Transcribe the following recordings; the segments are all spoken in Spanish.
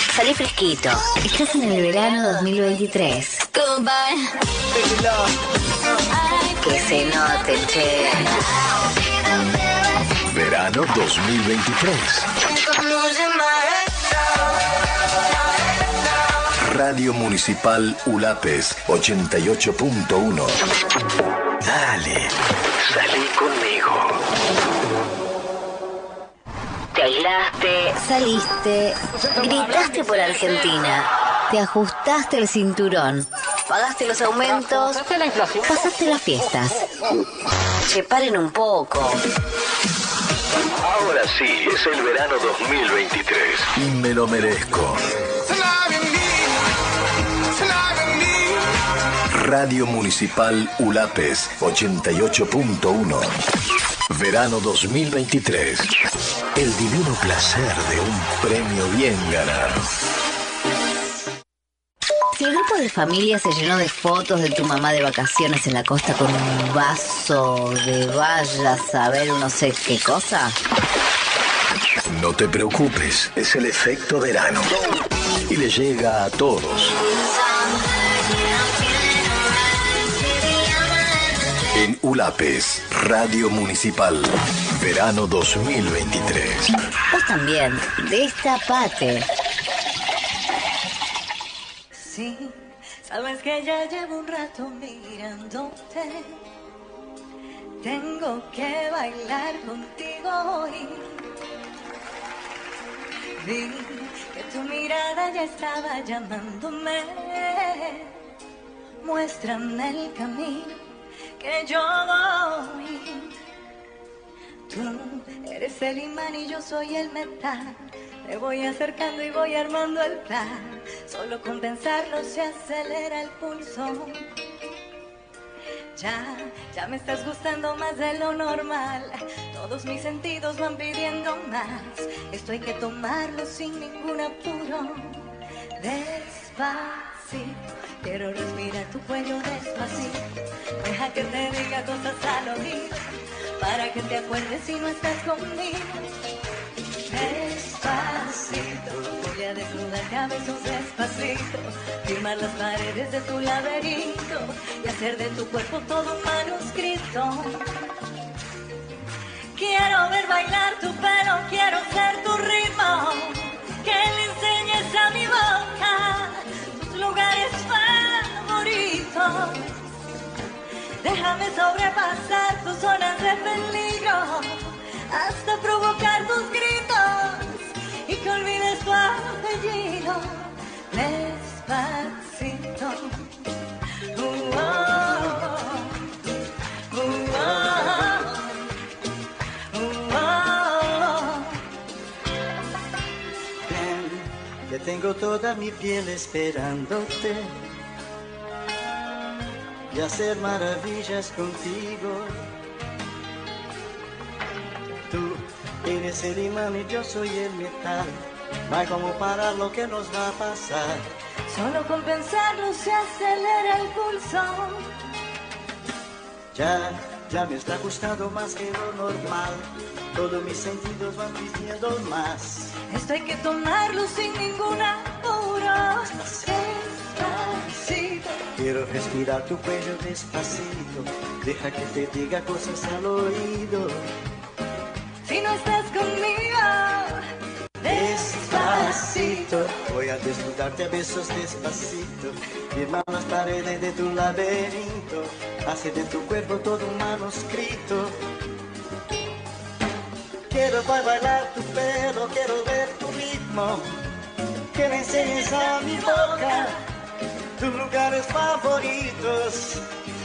Salí fresquito. Estás en el verano 2023. Que se note, che. Verano 2023. Radio Municipal Ulapes 88.1. Dale, salí conmigo. Te aislaste, saliste, gritaste por Argentina, te ajustaste el cinturón, pagaste los aumentos, pasaste las fiestas. Che, paren un poco. Ahora sí, es el verano 2023 y me lo merezco. Radio Municipal Ulapes 88.1. Verano 2023. El divino placer de un premio bien ganado. Si el grupo de familia se llenó de fotos de tu mamá de vacaciones en la costa con un vaso de vaya a saber no sé qué cosa. No te preocupes, es el efecto verano. Y le llega a todos. En Ulapes, Radio Municipal, verano 2023. Vos también, destapate. Sí, sabes que ya llevo un rato mirándote. Tengo que bailar contigo hoy. Vi que tu mirada ya estaba llamándome. Muéstrame el camino que yo voy. Tú eres el imán y yo soy el metal. Me voy acercando y voy armando el plan. Solo con pensarlo se acelera el pulso. Ya me estás gustando más de lo normal. Todos mis sentidos van pidiendo más. Esto hay que tomarlo sin ningún apuro. Despacito, quiero respirar tu cuello despacito. Deja que te diga cosas al oído, para que te acuerdes si no estás conmigo. Despacito, voy a desnudarte a besos despacito, firmar las paredes de tu laberinto y hacer de tu cuerpo todo un manuscrito. Quiero ver bailar tu pelo, quiero ser tu ritmo, que le enseñes a mi boca tus lugares favoritos. Déjame sobrepasar tus zonas de peligro, hasta provocar tus gritos y que olvides tu apellido. Despacito. Ven, que tengo toda mi piel esperándote y hacer maravillas contigo. Tú eres el imán y yo soy el metal. No hay como parar lo que nos va a pasar. Solo con pensarlo se acelera el pulso. Ya me está gustando más que lo normal. Todos mis sentidos van pidiendo más. Esto hay que tomarlo sin ningún apuro. Despacito. Quiero respirar tu cuello despacito. Deja que te diga cosas al oído. Si no estás conmigo, despacito, voy a desnudarte a besos despacito, firmar las paredes de tu laberinto, hacer de tu cuerpo todo un manuscrito. Quiero bailar tu pelo, quiero ver tu ritmo, que me enseñes a mi boca tus lugares favoritos.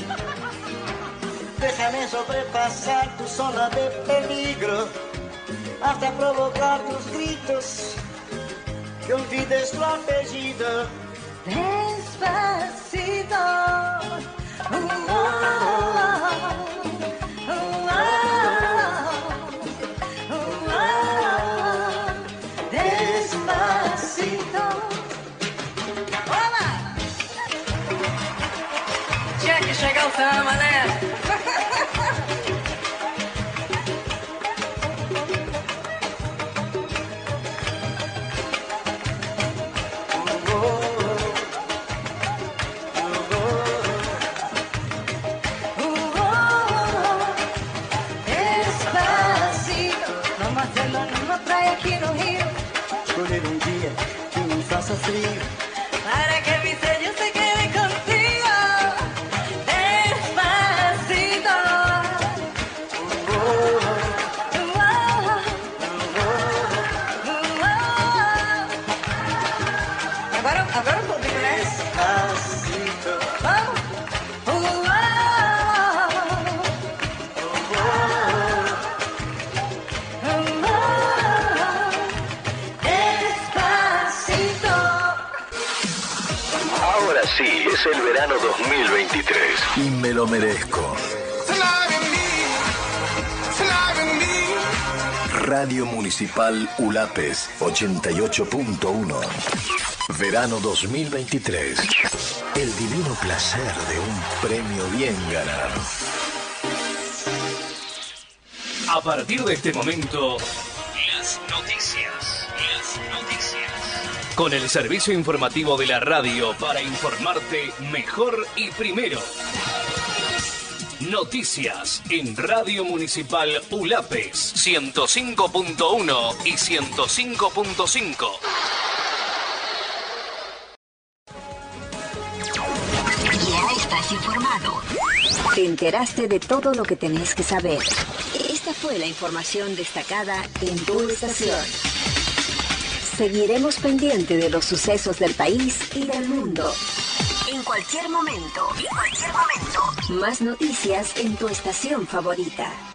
Déjame sobrepasar tu zona de peligro, hasta provocar tus gritos, que olvides tu apellido. Despacito. Despacito. ¡Hola! Tinha que chegar o samba, né? Bebendo numa praia aqui no Rio. Escolher dia que não faça frio. Para que mi sello se quede contigo. Despacito. Agora um pouquinho, né? Despacito. Ahora sí, es el verano 2023 y me lo merezco. Radio Municipal Ulapes 88.1. Verano 2023. El divino placer de un premio bien ganado. A partir de este momento, las noticias. Con el servicio informativo de la radio para informarte mejor y primero. Noticias en Radio Municipal Ulapes 105.1 y 105.5. Ya estás informado. Te enteraste de todo lo que tenés que saber. Esta fue la información destacada en tu estación. Seguiremos pendiente de los sucesos del país y del mundo. En cualquier momento. Más noticias en tu estación favorita.